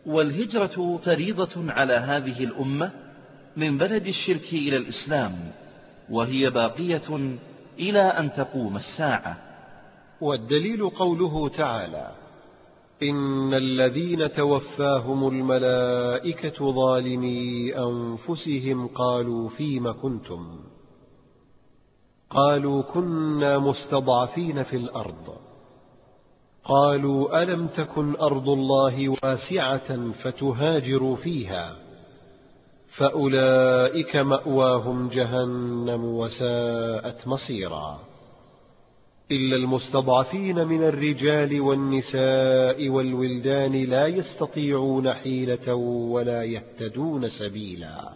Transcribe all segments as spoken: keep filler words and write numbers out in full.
والهجرة فريضة على هذه الأمة من بلد الشرك إلى الإسلام، وهي باقية إلى أن تقوم الساعة. والدليل قوله تعالى: إن الذين توفاهم الملائكة ظالمي أنفسهم قالوا فيم كنتم؟ قالوا كنا مستضعفين في الأرض. قالوا ألم تكن أرض الله واسعة فتهاجروا فيها، فأولئك مأواهم جهنم وساءت مصيرا، إلا المستضعفين من الرجال والنساء والولدان لا يستطيعون حيلة ولا يهتدون سبيلا،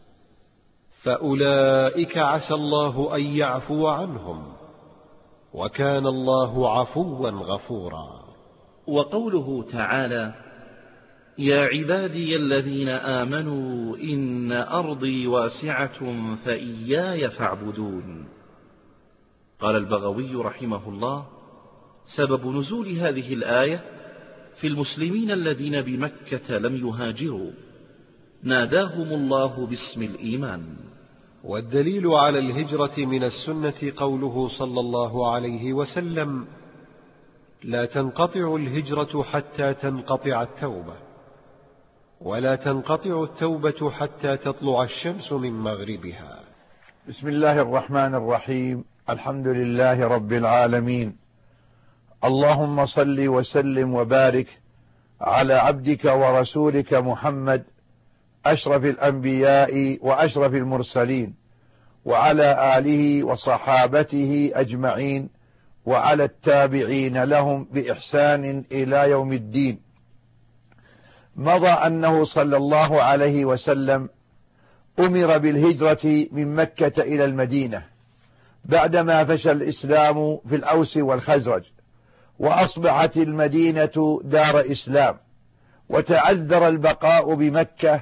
فأولئك عسى الله أن يعفو عنهم، وكان الله عفوا غفورا. وقوله تعالى: يا عبادي الذين آمنوا إن أرضي واسعة فإياي فاعبدون. قال البغوي رحمه الله: سبب نزول هذه الآية في المسلمين الذين بمكة لم يهاجروا، ناداهم الله باسم الإيمان. والدليل على الهجرة من السنة قوله صلى الله عليه وسلم: لا تنقطع الهجرة حتى تنقطع التوبة، ولا تنقطع التوبة حتى تطلع الشمس من مغربها. بسم الله الرحمن الرحيم. الحمد لله رب العالمين، اللهم صل وسلم وبارك على عبدك ورسولك محمد أشرف الأنبياء وأشرف المرسلين، وعلى آله وصحابته أجمعين، وعلى التابعين لهم بإحسان إلى يوم الدين. مضى أنه صلى الله عليه وسلم أمر بالهجرة من مكة إلى المدينة بعدما فشى الإسلام في الأوس والخزرج، وأصبحت المدينة دار إسلام، وتعذر البقاء بمكة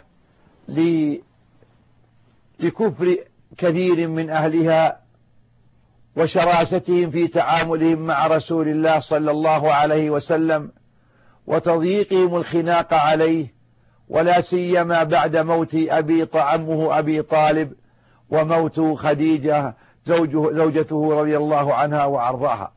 لكفر كثير من أهلها وشراستهم في تعاملهم مع رسول الله صلى الله عليه وسلم، وتضييقهم الخناق عليه، ولا سيما بعد موت أبي عمه أبي طالب وموت خديجة زوجه زوجته رضي الله عنها وعرضاها.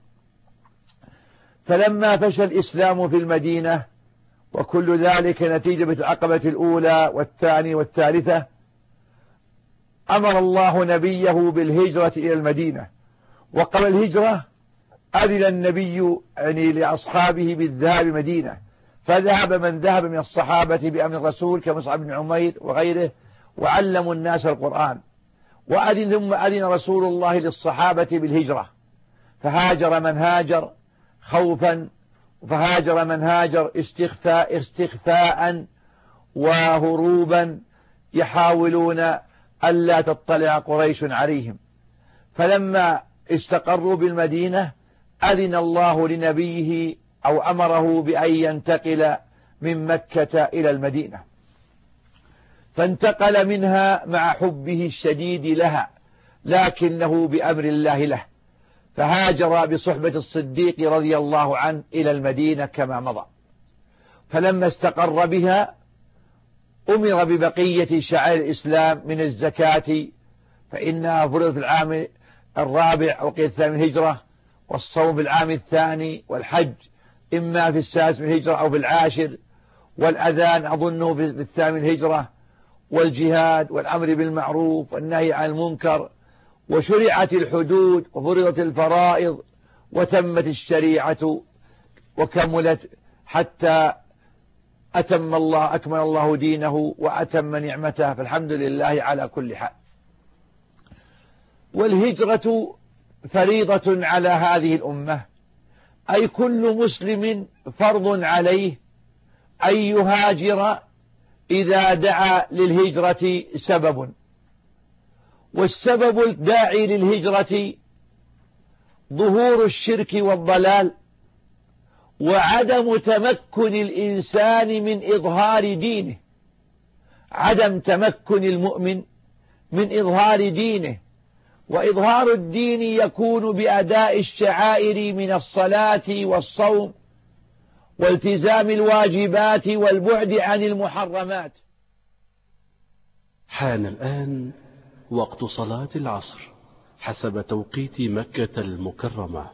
فلما فشى الإسلام في المدينة، وكل ذلك نتيجة العقبة الأولى والثانية والثالثة، أمر الله نبيه بالهجرة إلى المدينة. وقبل الهجرة أذن النبي يعني لأصحابه بالذهاب مدينة، فذهب من ذهب من الصحابة بأمر الرسول كمصعب بن عمير وغيره، وعلموا الناس القرآن. وأذن ثم أذن رسول الله للصحابة بالهجرة، فهاجر من هاجر خوفا، فهاجر من هاجر استخفاء, استخفاء وهروبا، يحاولون ألا تطلع قريش عليهم. فلما استقروا بالمدينة أذن الله لنبيه أو أمره بأن ينتقل من مكة إلى المدينة، فانتقل منها مع حبه الشديد لها، لكنه بأمر الله له، فهاجر بصحبة الصديق رضي الله عنه إلى المدينة كما مضى. فلما استقر بها أمر ببقية شعائر الإسلام من الزكاة، فإنها فرضت في العام الرابع أو قيل الثامن من الهجرة، والصوم في العام الثاني، والحج إما في السادس من الهجرة أو في العاشر، والأذان أظنه في الثامن من الهجرة، والجهاد والأمر بالمعروف والنهي عن المنكر، وشرعت الحدود وفرضت الفرائض، وتمت الشريعة وكملت حتى أتم الله أكمل الله دينه وأتم نعمته، فالحمد لله على كل حال. والهجرة فريضة على هذه الأمة، أي كل مسلم فرض عليه أن يهاجر إذا دعا للهجرة سبب. والسبب الداعي للهجرة ظهور الشرك والضلال، وعدم تمكن الإنسان من إظهار دينه، عدم تمكن المؤمن من إظهار دينه. وإظهار الدين يكون بأداء الشعائر من الصلاة والصوم والتزام الواجبات والبعد عن المحرمات. حان الآن وقت صلاة العصر حسب توقيت مكة المكرمة.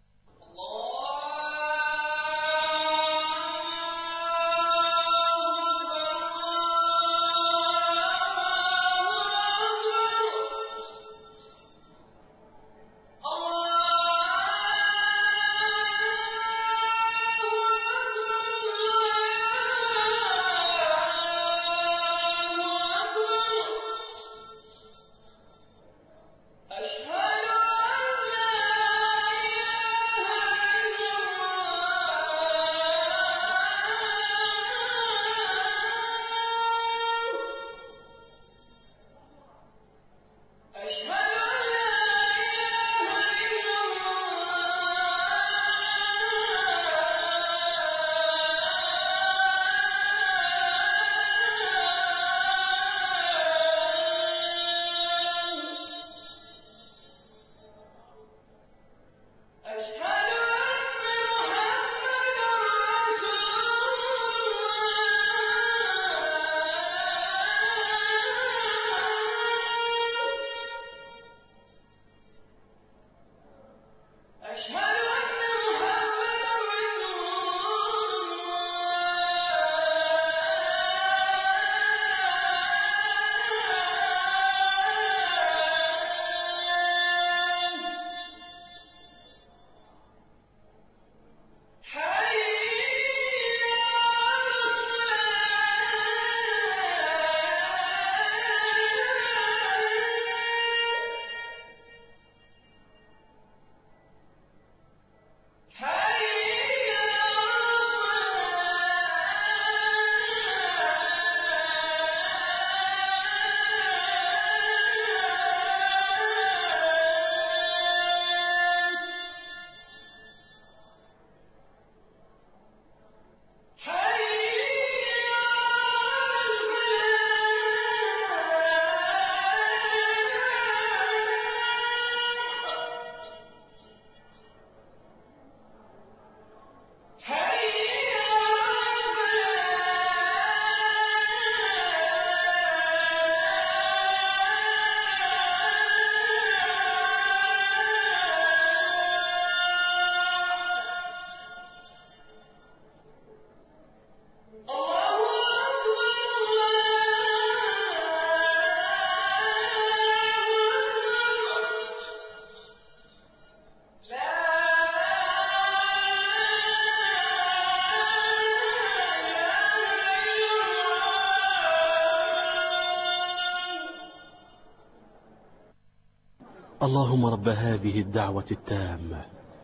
اللهم رب هذه الدعوة التامة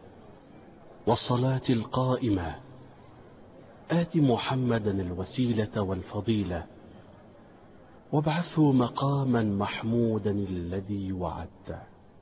والصلاة القائمة آت محمدا الوسيلة والفضيلة وابعثه مقاما محمودا الذي وعدته.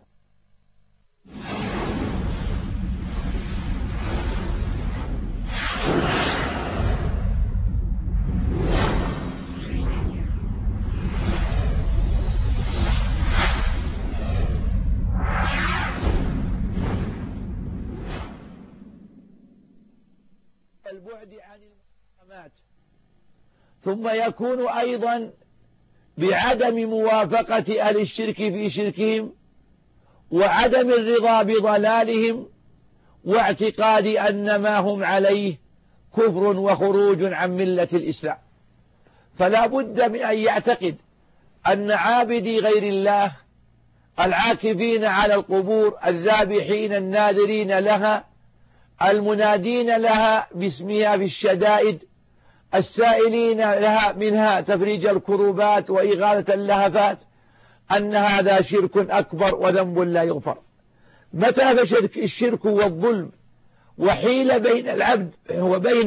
البعد عن المحرمات، ثم يكون أيضا بعدم موافقة أهل الشرك في شركهم وعدم الرضا بضلالهم واعتقاد أن ما هم عليه كفر وخروج عن ملة الإسلام. فلا بد من أن يعتقد أن عابدي غير الله العاكفين على القبور الذابحين الناذرين لها المنادين لها باسمها في الشدائد السائلين لها منها تفريج الكروبات وإغاثة اللهفات أن هذا شرك أكبر وذنب لا يغفر. متى فشرك الشرك والظلم وحيل بين العبد وبين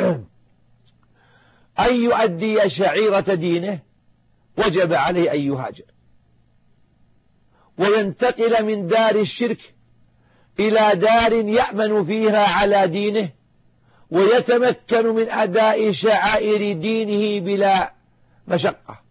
أن يؤدي شعيرة دينه وجب عليه أن يهاجر وينتقل من دار الشرك إلى دار يأمن فيها على دينه ويتمكن من أداء شعائر دينه بلا مشقة.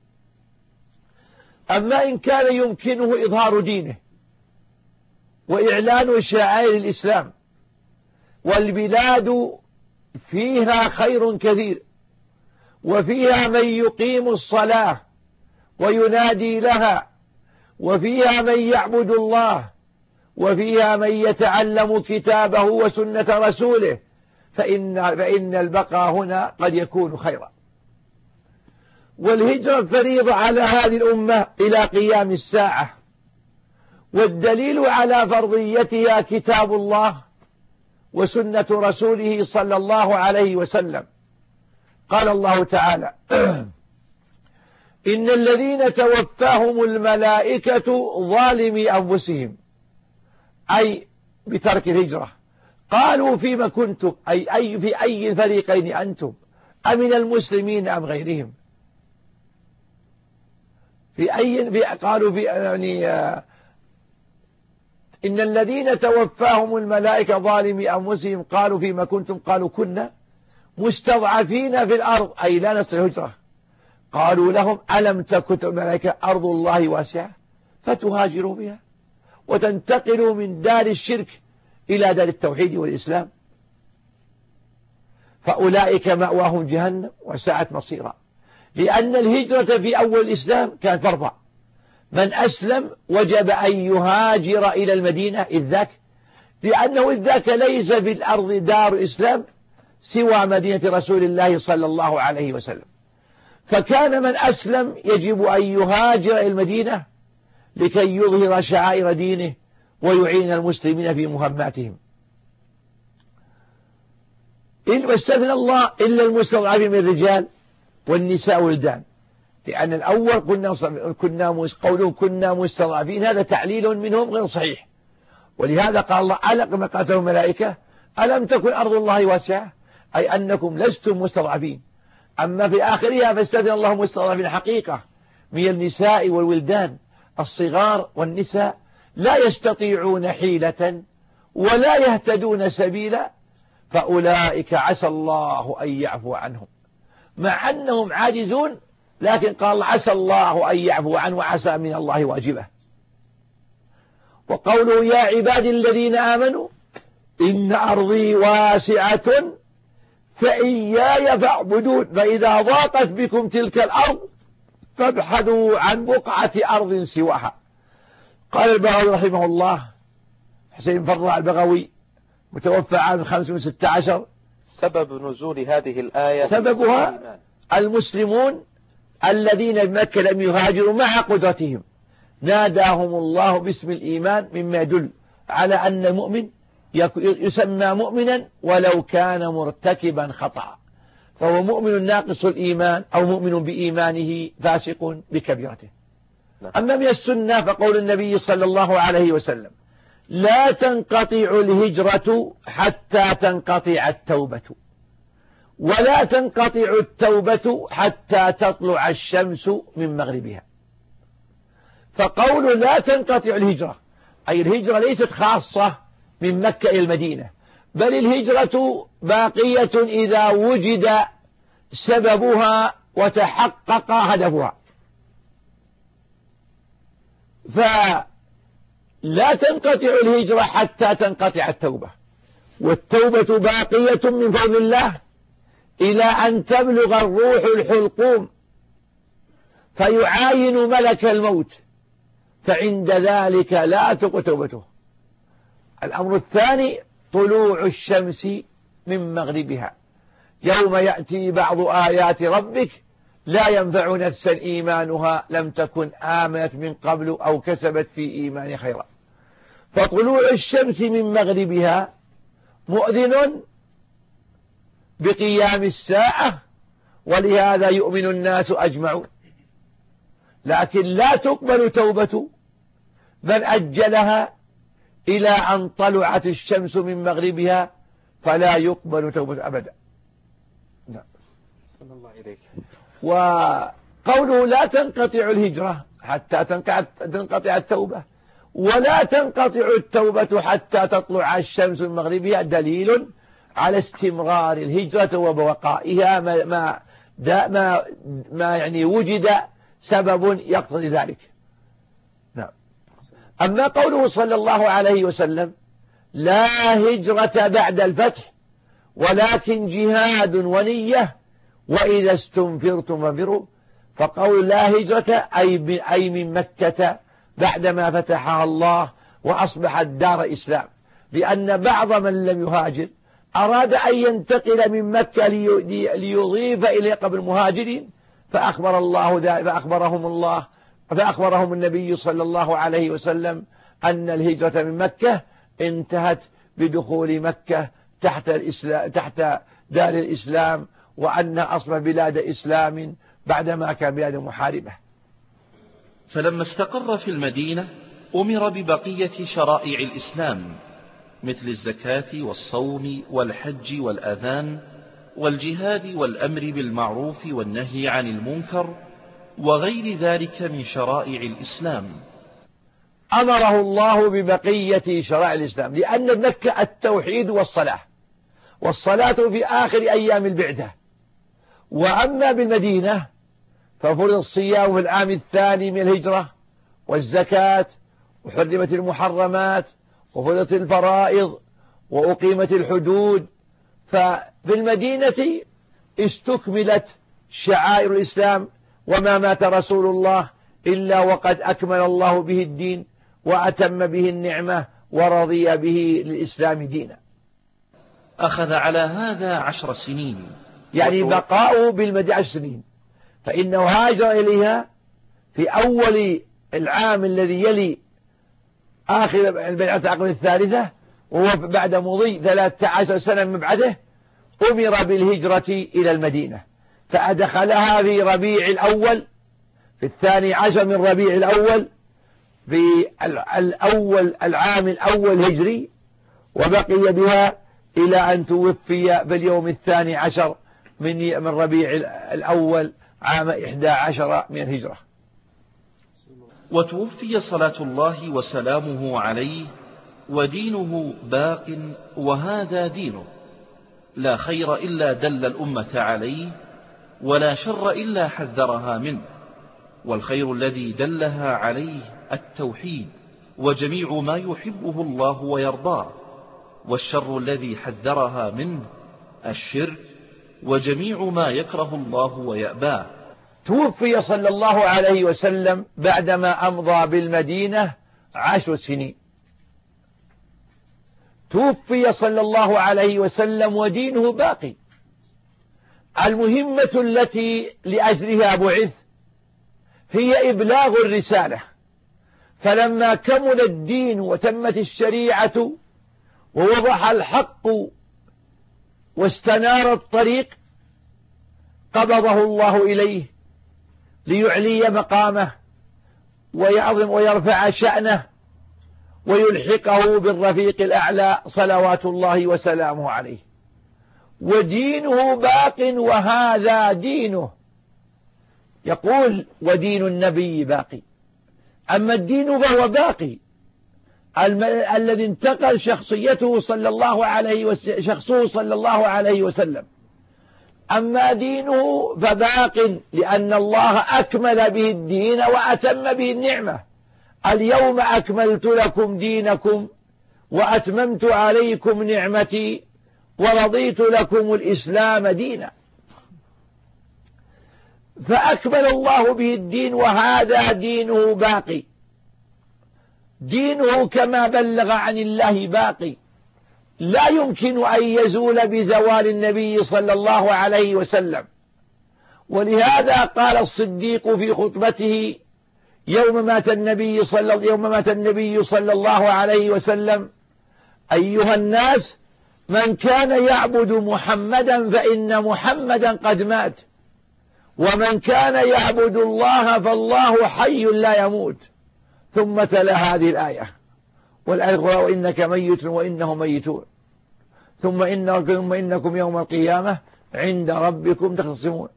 أما إن كان يمكنه إظهار دينه وإعلان شعائر الإسلام والبلاد فيها خير كثير، وفيها من يقيم الصلاة وينادي لها، وفيها من يعبد الله، وفيها من يتعلم كتابه وسنة رسوله، فإن, فإن البقاء هنا قد يكون خيرا. والهجرة فريضة على هذه الأمة إلى قيام الساعة، والدليل على فرضيتها كتاب الله وسنة رسوله صلى الله عليه وسلم. قال الله تعالى: إن الذين توفاهم الملائكة ظالمي أنفسهم، أي بترك الهجرة، قالوا فيما كنتم، أي, أي في أي الفريقين أنتم، أمن المسلمين أم غيرهم؟ في أي في قالوا في يعني آه إن الذين توفاهم الملائكة ظالمي أنفسهم قالوا فيما كنتم، قالوا كنا مستضعفين في الأرض، أي لا نستطيع الهجرة. قالوا لهم: ألم تكن الملائكة أرض الله واسعة فتهاجروا بها وتنتقلوا من دار الشرك إلى دار التوحيد والإسلام؟ فأولئك مأواهم جهنم وساءت مصيرا. لأن الهجرة في أول الإسلام كانت فرضا، من أسلم وجب أن يهاجر إلى المدينة إذ ذاك، لأنه إذ ذاك ليس في الأرض دار الإسلام سوى مدينة رسول الله صلى الله عليه وسلم، فكان من أسلم يجب أن يهاجر إلى المدينة لكي يظهر شعائر دينه ويعين المسلمين في مهماتهم. واستثنى الله إلا المستضعفين من الرجال والنساء والولدان، لأن الأول كنا كنا قولهم كنا مستضعفين، هذا تعليل منهم غير صحيح. ولهذا قال الله: ألم قاتلهم الملائكة ألم تكن أرض الله واسعة، أي أنكم لستم مستضعفين. أما في آخرها فاستثنى الله مستضعفين حقيقة من النساء والولدان الصغار والنساء لا يستطيعون حيلة ولا يهتدون سبيلا، فأولئك عسى الله أن يعفو عنهم، مع أنهم عاجزون، لكن قال عسى الله أن يعفو عنه وعسى من الله واجبه. وقوله: يا عبادي الذين آمنوا إن أرضي واسعة فإياي فاعبدون، فإذا ضاقت بكم تلك الأرض فابحثوا عن بقعة أرض سواها. قال البغوي رحمه الله، حسين فرع البغوي متوفى عام خمسمائة وستة عشر: سبب نزول هذه الآية سببها المسلمون الذين بمكة لم يهاجروا مع قدرتهم، ناداهم الله باسم الإيمان، مما يدل على أن المؤمن يسمى مؤمنا ولو كان مرتكبا خطأ، فهو مؤمن ناقص الإيمان أو مؤمن بإيمانه فاسق بكبيرته. أما من السنة فقول النبي صلى الله عليه وسلم: لا تنقطع الهجرة حتى تنقطع التوبة، ولا تنقطع التوبة حتى تطلع الشمس من مغربها. فقول لا تنقطع الهجرة، أي الهجرة ليست خاصة من مكة إلى المدينة، بل الهجرة باقية إذا وجد سببها وتحقق هدفها. فلا تنقطع الهجرة حتى تنقطع التوبة، والتوبة باقية من فضل الله إلى أن تبلغ الروح الحلقوم فيعاين ملك الموت، فعند ذلك لا تقبل توبته. الأمر الثاني طلوع الشمس من مغربها، يوم يأتي بعض آيات ربك لا ينفع نفسا إيمانها لم تكن آمنت من قبل أو كسبت في إيمان خيرا. فطلوع الشمس من مغربها مؤذن بقيام الساعة، ولهذا يؤمن الناس أجمعون، لكن لا تقبل توبة من أجلها إلى أن طلعت الشمس من مغربها، فلا يقبل توبة أبدا. نعم. صلى الله عليك. وقوله لا تنقطع الهجرة حتى تنقطع التوبة، ولا تنقطع التوبة حتى تطلع الشمس من مغربها، دليل على استمرار الهجرة وبقائها ما ما ما, ما يعني وجد سبب يقتضي ذلك. نعم. أما قوله صلى الله عليه وسلم لا هجرة بعد الفتح، ولكن جهاد ونية، وإذا استنفرتم فانفروا. فقول لا هجرة أي من مكة بعدما فتحها الله وأصبحت دار إسلام، لأن بعض من لم يهاجر أراد أن ينتقل من مكة ليضيف إليه قبل المهاجرين، فأخبر الله فأخبرهم الله فأخبرهم النبي صلى الله عليه وسلم أن الهجرة من مكة انتهت بدخول مكة تحت الإسلام تحت دار الإسلام، وأنها أصبح بلاد إسلام بعدما كان بلاد محاربة. فلما استقر في المدينة أمر ببقية شرائع الإسلام مثل الزكاة والصوم والحج والأذان والجهاد والأمر بالمعروف والنهي عن المنكر وغير ذلك من شرائع الإسلام. أمره الله ببقية شرائع الإسلام، لأن مكة التوحيد والصلاة، والصلاة في آخر أيام البعثة. وأما بالمدينة ففرض الصيام في العام الثاني من الهجرة، والزكاة، وحرمت المحرمات، وفرضت الفرائض، وأقيمت الحدود. ففي المدينة استكملت شعائر الإسلام، وما مات رسول الله إلا وقد أكمل الله به الدين وأتم به النعمة ورضي به للإسلام دينا. أخذ على هذا عشر سنين، يعني بقاؤه بالمدينة عشر سنين، فإنه هاجر إليها في أول العام الذي يلي آخر البيعة العقبة الثالثة، وهو بعد مضي ثلاثة عشر سنة من بعده أمر بالهجرة إلى المدينة، فأدخلها في ربيع الأول في الثاني عشر من ربيع الأول في الأول العام الأول هجري، وبقي بها إلى أن توفي في اليوم الثاني عشر من من ربيع الأول عام إحدى عشر من الهجرة. وتوفي صلاة الله وسلامه عليه ودينه باق، وهذا دينه، لا خير إلا دل الأمة عليه، ولا شر إلا حذرها منه. والخير الذي دلها عليه التوحيد وجميع ما يحبه الله ويرضاه، والشر الذي حذرها منه الشرك وجميع ما يكره الله ويأباه. توفي صلى الله عليه وسلم بعدما أمضى بالمدينة عشر سنين. توفي صلى الله عليه وسلم ودينه باقي. المهمة التي لأجلها بعث هي إبلاغ الرسالة، فلما كمل الدين وتمت الشريعة ووضح الحق واستنار الطريق قبضه الله إليه ليعلي مقامه ويعظم ويرفع شأنه ويلحقه بالرفيق الأعلى صلوات الله وسلامه عليه. ودينه باق، وهذا دينه. يقول ودين النبي باقي، أما الدين فهو باقي الذي انتقل شخصيته صلى الله عليه وسلم شخصه صلى الله عليه وسلم. أما دينه فباق، لأن الله أكمل به الدين وأتم به النعمة. اليوم أكملت لكم دينكم وأتممت عليكم نعمتي ورضيت لكم الإسلام دينا. فأكمل الله به الدين، وهذا دينه باقي. دينه كما بلغ عن الله باقي، لا يمكن أن يزول بزوال النبي صلى الله عليه وسلم. ولهذا قال الصديق في خطبته يوم مات النبي صلى يوم مات النبي صلى الله عليه وسلم: أيها الناس، من كان يعبد محمدا فإن محمدا قد مات، ومن كان يعبد الله فالله حي لا يموت. ثم تلا هذه الآية، والآية الأخرى: إنك ميت وإنهم ميتون، ثم إنكم, إنكم يوم القيامة عند ربكم تختصمون.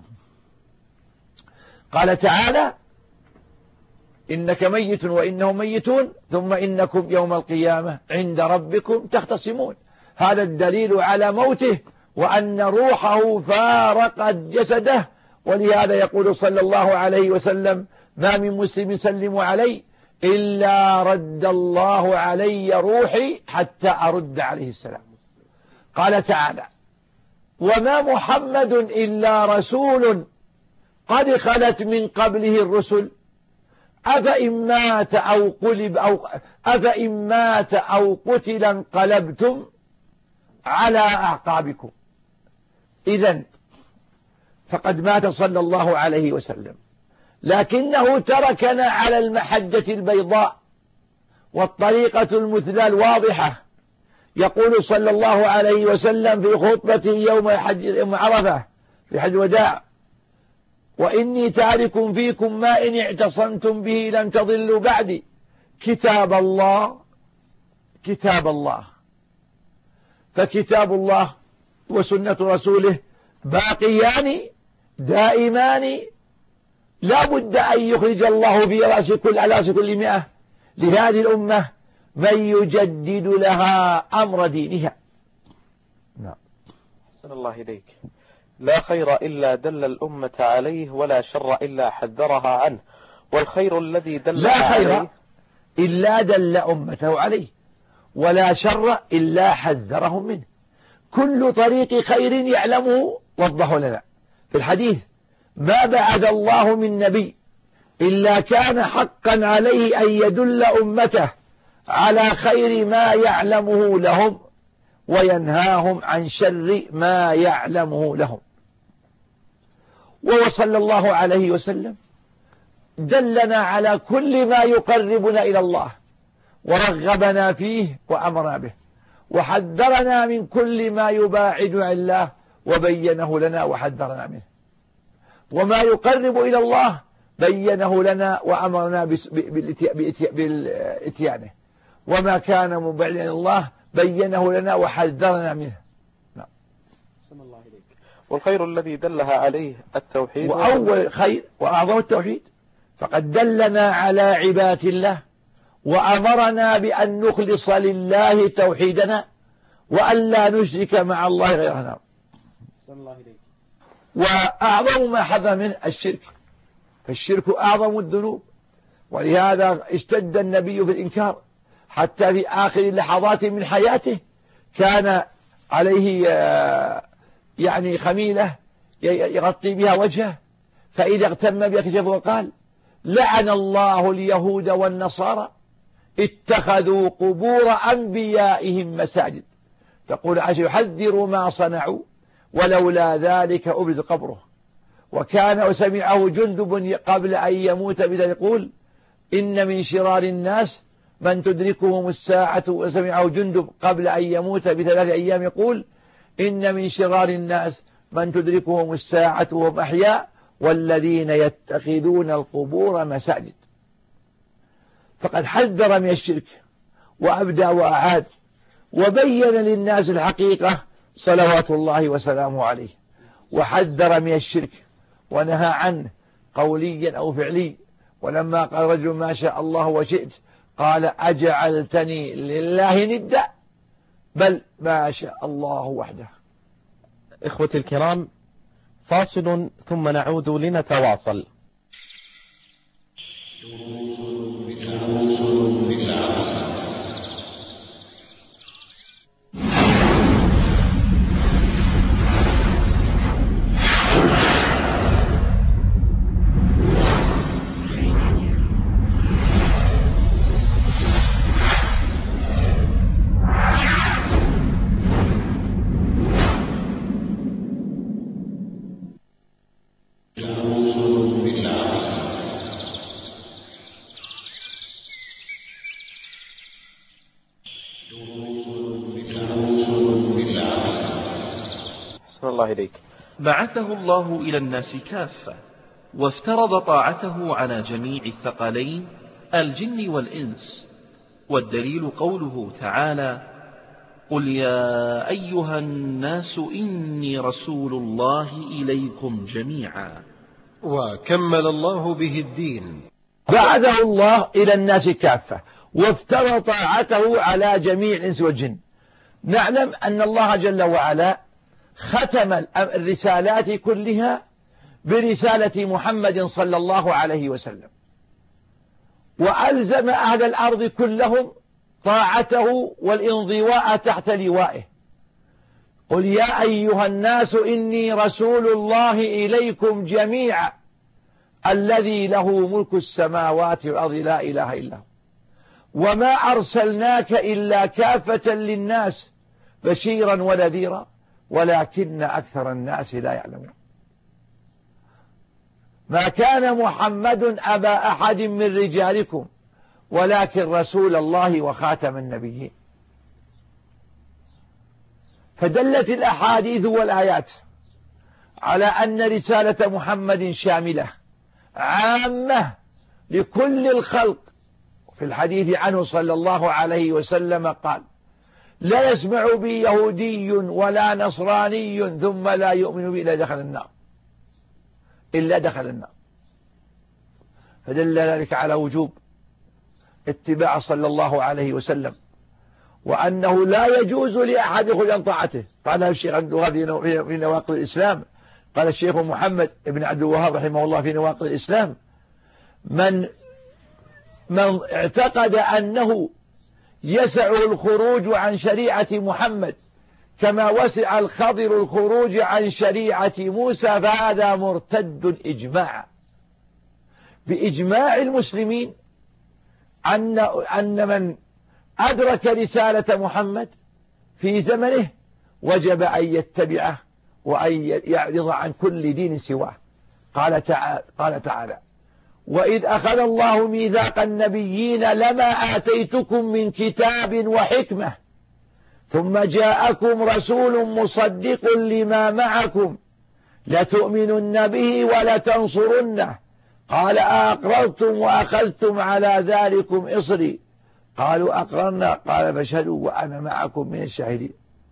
قال تعالى: إنك ميت وإنهم ميتون، ثم إنكم يوم القيامة عند ربكم تختصمون. هذا الدليل على موته وأن روحه فارقت جسده. ولهذا يقول صلى الله عليه وسلم: ما من مسلم يسلم علي إلا رد الله علي روحي حتى أرد عليه السلام. قال تعالى: وما محمد إلا رسول قد خلت من قبله الرسل أفإن مات أو قلب أو أفإن مات أو قتل انقلبتم على أعقابكم. إذن فقد مات صلى الله عليه وسلم، لكنه تركنا على المحجة البيضاء والطريقة المثلى الواضحة. يقول صلى الله عليه وسلم في خطبته يوم حج يوم عرفة في حج الوداع: وإني تارك فيكم ما إن اعتصمتم به لن تضلوا بعدي كتاب الله كتاب الله. فكتاب الله وسنة رسوله باقيان دائمان، لا بد أن يخرج الله في رأس كل على رأس كل مئة لهذه الأمة من يجدد لها أمر دينها. نعم. أحسن الله إليك. لا خير إلا دل الأمة عليه ولا شر إلا حذرها عنه، والخير الذي دل لا خير عليه إلا دل أمته عليه ولا شر إلا حذرهم منه. كل طريق خير يعلمه وضحه لنا في الحديث: ما بعد الله من نبي إلا كان حقا عليه أن يدل أمته على خير ما يعلمه لهم وينهاهم عن شر ما يعلمه لهم. وصلى الله عليه وسلم دلنا على كل ما يقربنا إلى الله ورغبنا فيه وأمرنا به، وحذرنا من كل ما يباعد عن الله وبينه لنا وحذرنا منه. وما يقرب إلى الله بينه لنا وأمرنا بالإتيانه، وما كان مبعدا عن الله بينه لنا وحذرنا منه. نعم. بسم الله عليك. والخير الذي دلها عليه التوحيد، وأول خير وأعظم التوحيد، فقد دلنا على عبادة الله وأمرنا بأن نخلص لله توحيدنا وأن لا نشرك مع الله غيره. بسم الله عليك. وأعظم ما حذر منه الشرك، فالشرك أعظم الذنوب، ولهذا اشتد النبي في الإنكار حتى في آخر اللحظات من حياته كان عليه يعني خميلة يغطي بها وجهه، فإذا اغتم بيكشف وقال: لعن الله اليهود والنصارى اتخذوا قبور أنبيائهم مساجد. تقول عائشة: يحذر ما صنعوا ولولا ذلك أبرز قبره. وكان وسمعه جندب قبل أن يموت بذلك يقول: إن من شرار الناس من تدركهم الساعة. وسمعه جندب قبل أن يموت بثلاث أيام يقول: إن من شرار الناس من تدركهم الساعة وهم أحياء والذين يتخذون القبور مساجد. فقد حذر من الشرك وأبدى وأعاد وبين للناس الحقيقة صلوات الله وسلامه عليه، وحذر من الشرك ونهى عنه قوليا أو فعلي. ولما قال رجل: ما شاء الله وشئت، قال: أجعلتني لله ندا، بل ما شاء الله وحده. إخوتي الكرام، فاصل ثم نعود لنتواصل. الله إليك. بعثه الله إلى الناس كافة، وافترض طاعته على جميع الثقلين الجن والإنس، والدليل قوله تعالى: قل يا أيها الناس إني رسول الله إليكم جميعا. وكمل الله به الدين. بعثه الله إلى الناس كافة وافترض طاعته على جميع الإنس والجن. نعلم أن الله جل وعلا ختم الرسالات كلها برسالة محمد صلى الله عليه وسلم، وألزم أهل الأرض كلهم طاعته والانضواء تحت لوائه. قل يا أيها الناس إني رسول الله إليكم جميعا الذي له ملك السماوات والأرض لا إله إلا هو وما أرسلناك إلا كافة للناس بشيرا ونذيرا ولكن أكثر الناس لا يعلمون. ما كان محمد أبا أحد من رجالكم ولكن رسول الله وخاتم النبيين. فدلت الأحاديث والآيات على أن رسالة محمد شاملة عامة لكل الخلق. في الحديث عنه صلى الله عليه وسلم قال: لا يسمع بي يهودي ولا نصراني ثم لا يؤمن بي إلا دخل النار إلا دخل النار. فدل ذلك على وجوب اتباع صلى الله عليه وسلم، وأنه لا يجوز لأحد يخرج عن طاعته. قالها الشيخ عبد الوهاب في نواقض الإسلام، قال الشيخ محمد بن عبد الوهاب رحمه الله في نواقض الإسلام: من من اعتقد أنه يسعه الخروج عن شريعة محمد كما وسع الخضر الخروج عن شريعة موسى فهذا مرتد إجماعا، بإجماع المسلمين، أن أن من أدرك رسالة محمد في زمنه وجب أن يتبعه وأن يعرض عن كل دين سواه. قال تعالى, قال تعالى: وإذ أخذ الله ميثاق النبيين لما آتيتكم من كتاب وحكمة ثم جاءكم رسول مصدق لما معكم لتؤمنن به ولتنصرنه قال أقررتم وأخذتم على ذلكم إصري قالوا أقررنا قال فاشهدوا وأنا معكم من الشاهدين.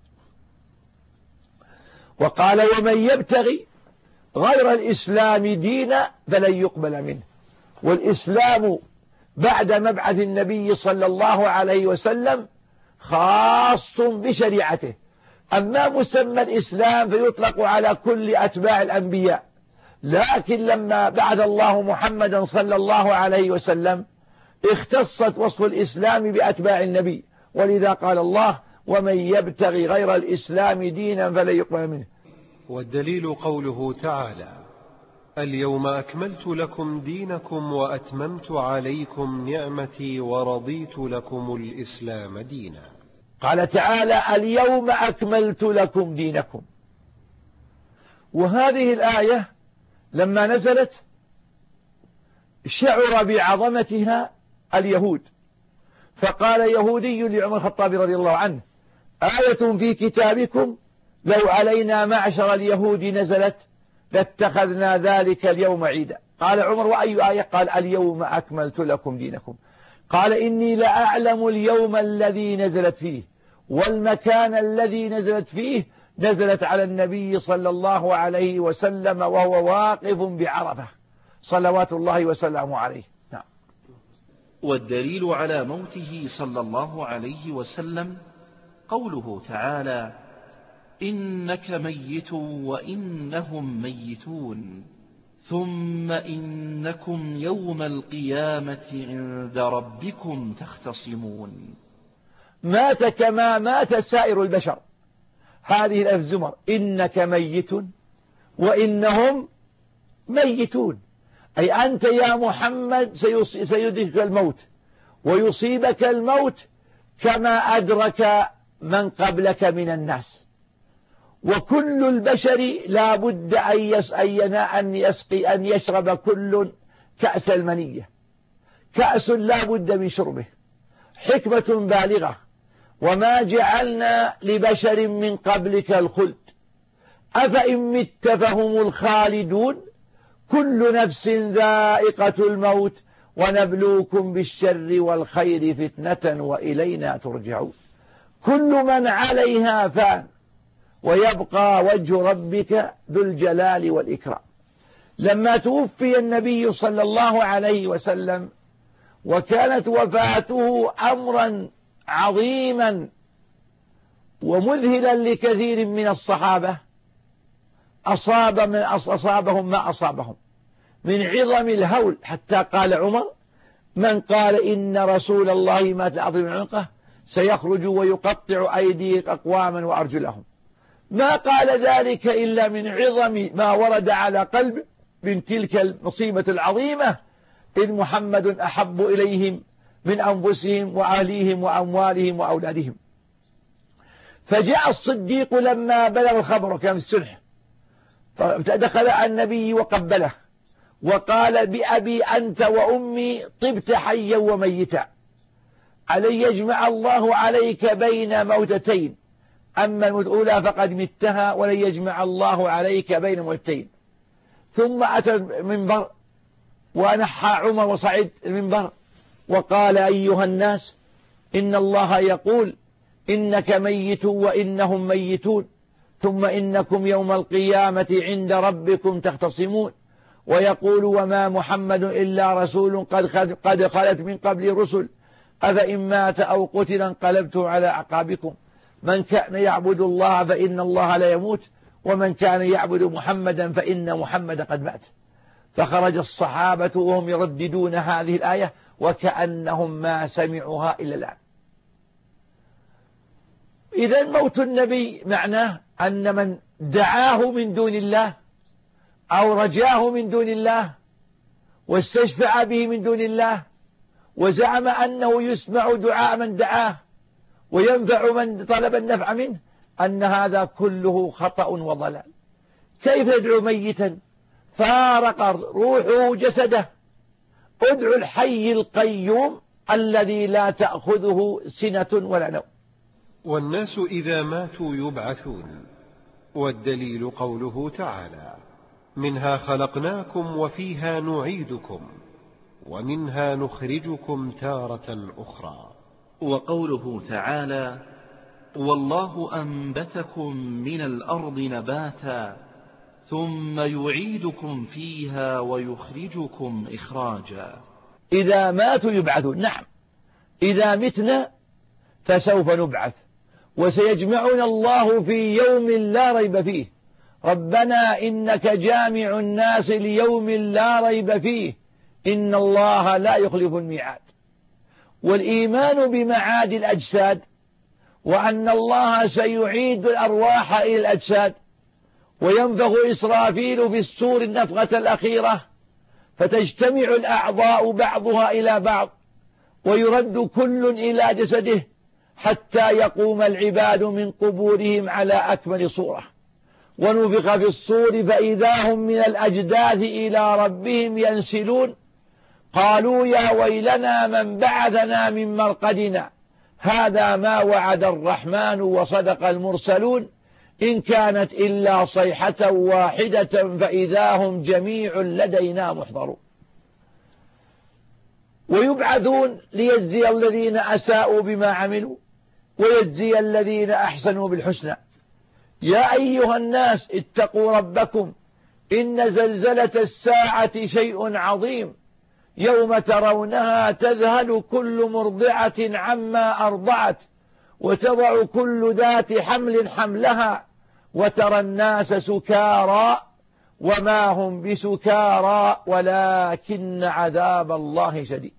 وقال: ومن يبتغي غير الإسلام دينا فلن يقبل منه. والإسلام بعد مبعث النبي صلى الله عليه وسلم خاص بشريعته. أما مسمى الإسلام فيطلق على كل أتباع الأنبياء، لكن لما بعث الله محمدا صلى الله عليه وسلم اختصت وصف الإسلام بأتباع النبي، ولذا قال الله: ومن يبتغي غير الإسلام دينا فلن يقبل منه. والدليل قوله تعالى: اليوم أكملت لكم دينكم وأتممت عليكم نعمتي ورضيت لكم الإسلام دينا. قال تعالى: اليوم أكملت لكم دينكم. وهذه الآية لما نزلت شعر بعظمتها اليهود، فقال يهودي لعمر الخطاب رضي الله عنه: آية في كتابكم لو علينا معشر اليهود نزلت لاتخذنا ذلك اليوم عيدا. قال عمر: وأي آية؟ قال: اليوم أكملت لكم دينكم. قال: إني لأعلم اليوم الذي نزلت فيه والمكان الذي نزلت فيه. نزلت على النبي صلى الله عليه وسلم وهو واقف بعرفة صلوات الله وسلامه عليه. نعم. والدليل على موته صلى الله عليه وسلم قوله تعالى: إنك ميت وإنهم ميتون ثم إنكم يوم القيامة عند ربكم تختصمون. مات كما مات سائر البشر. هذه الآية الزمر: إنك ميت وإنهم ميتون، أي أنت يا محمد سيدركك الموت ويصيبك الموت كما أدرك من قبلك من الناس. وكل البشر لا بد أن يسقي أن يشرب كل كأس المنية. كأس لا بد من شربه، حكمة بالغة: وما جعلنا لبشر من قبلك الخلد أفإن مت فهم الخالدون كل نفس ذائقة الموت ونبلوكم بالشر والخير فتنة وإلينا ترجعون. كل من عليها فان ويبقى وجه ربك ذو الجلال والإكرام. لما توفي النبي صلى الله عليه وسلم وكانت وفاته أمرا عظيما ومذهلا لكثير من الصحابة، أصاب من أصابهم ما أصابهم من عظم الهول، حتى قال عمر: من قال إن رسول الله مات لأضرب عنقه سيخرج ويقطع أيدي أقواما وأرجلهم. ما قال ذلك إلا من عظم ما ورد على قلب من تلك المصيبة العظيمة، إذ محمد أحب إليهم من أنفسهم وأهليهم وأموالهم وأولادهم. فجاء الصديق لما بلغ الخبر كان في السلح، فدخل على النبي وقبله وقال بأبي أنت وأمي طبت حيا وميتا، علي يجمع الله عليك بين موتتين، أما الموت الأولى فقد متها ولن يجمع الله عليك بين موتتين. ثم أتى المنبر ونحى عمر وصعد المنبر وقال أيها الناس إن الله يقول إنك ميت وإنهم ميتون، ثم إنكم يوم القيامة عند ربكم تختصمون، ويقول وما محمد إلا رسول قد, قد خلت من قبل رسل أفإن مات أو قتل انقلبتم على أعقابكم، من كان يعبد الله فإن الله لا يموت، ومن كان يعبد محمدا فإن محمد قد مات. فخرج الصحابة وهم يرددون هذه الآية وكأنهم ما سمعوها إلا الآن. إذا موت النبي معناه أن من دعاه من دون الله أو رجاه من دون الله واستشفع به من دون الله وزعم أنه يسمع دعاء من دعاه وينفع من طلب النفع منه، أن هذا كله خطأ وضلال. كيف يدعو ميتا فارق روحه جسده؟ ادعو الحي القيوم الذي لا تأخذه سنة ولا نوم. والناس إذا ماتوا يبعثون، والدليل قوله تعالى منها خلقناكم وفيها نعيدكم ومنها نخرجكم تارة أخرى. وقوله تعالى والله أنبتكم من الأرض نباتا ثم يعيدكم فيها ويخرجكم إخراجا. إذا ماتوا يبعثون، نعم إذا متنا فسوف نبعث، وسيجمعنا الله في يوم لا ريب فيه. ربنا إنك جامع الناس ليوم لا ريب فيه إن الله لا يخلف الميعاد. والإيمان بمعاد الأجساد وأن الله سيعيد الأرواح إلى الأجساد، وينفخ إسرافيل في السور النفخة الأخيرة فتجتمع الأعضاء بعضها إلى بعض ويرد كل إلى جسده حتى يقوم العباد من قبورهم على أكمل صورة، ونفخ في الصور فإذا هم من الأجداث إلى ربهم ينسلون، قالوا يا ويلنا من بعثنا من مرقدنا هذا ما وعد الرحمن وصدق المرسلون إن كانت إلا صيحة واحدة فإذا هم جميع لدينا محضرون. ويبعثون ليجزي الذين أساءوا بما عملوا ويجزي الذين أحسنوا بالحسنى. يا أيها الناس اتقوا ربكم إن زلزلة الساعة شيء عظيم يوم ترونها تذهل كل مرضعة عما أرضعت وتضع كل ذات حمل حملها وترى الناس سكارى وما هم بسكارى ولكن عذاب الله شديد.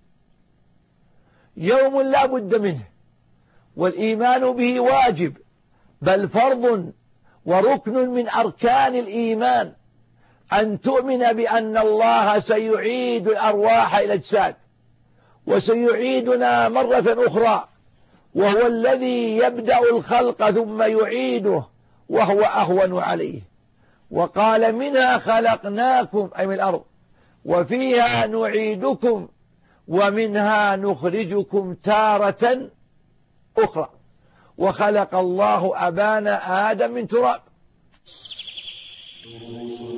يوم لا بد منه، والإيمان به واجب بل فرض وركن من أركان الإيمان، أن تؤمن بأن الله سيعيد الأرواح إلى الأجساد وسيعيدنا مرة أخرى، وهو الذي يبدأ الخلق ثم يعيده وهو أهون عليه. وقال منها خلقناكم أي من الأرض وفيها نعيدكم ومنها نخرجكم تارة أخرى. وخلق الله أبانا آدم من تراب.